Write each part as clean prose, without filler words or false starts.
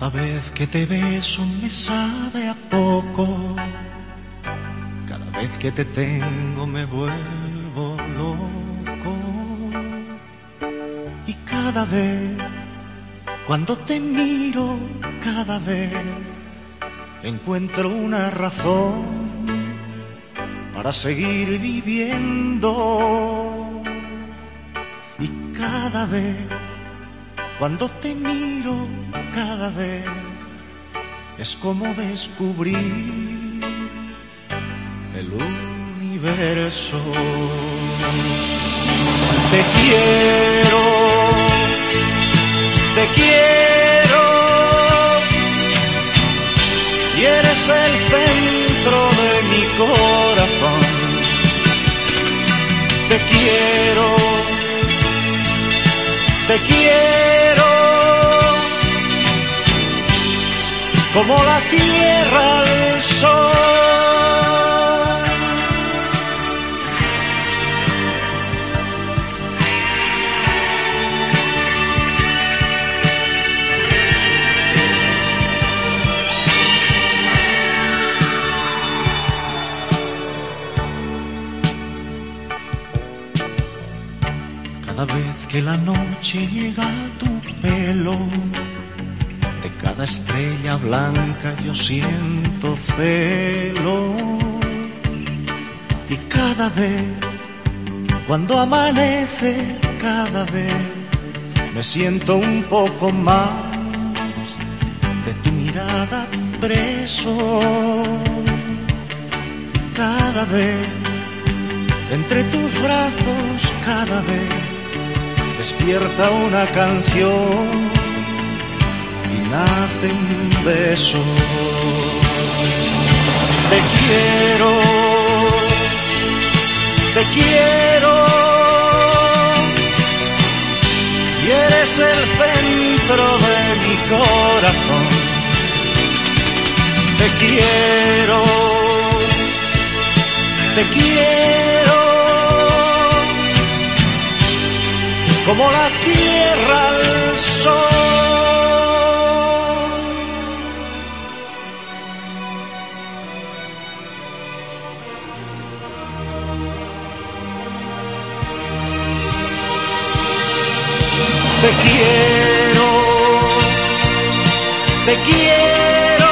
Cada vez que te beso me sabe a poco. Cada vez que te tengo me vuelvo loco. Y cada vez, cuando te miro, cada vez encuentro una razón para seguir viviendo. Y cada vez, cuando te miro, cada vez es como descubrir el universo. Te quiero, te quiero, y eres el centro de mi corazón. Te quiero, te quiero, como la tierra al sol. Cada vez que la noche llega a tu pelo, de cada estrella blanca yo siento celos. Y cada vez, cuando amanece, cada vez me siento un poco más de tu mirada preso. Y cada vez, entre tus brazos, cada vez despierta una canción y nace un beso. Te quiero, te quiero, y eres el centro de mi corazón. Te quiero, te quiero, como la tierra al sol. Te quiero, te quiero,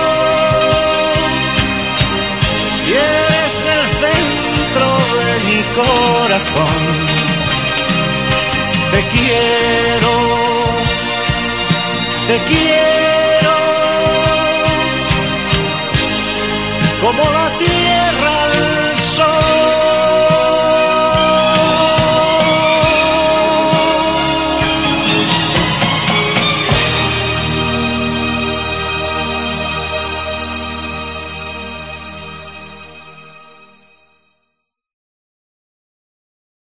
y eres el centro de mi corazón. Te quiero, te quiero, como la tierra.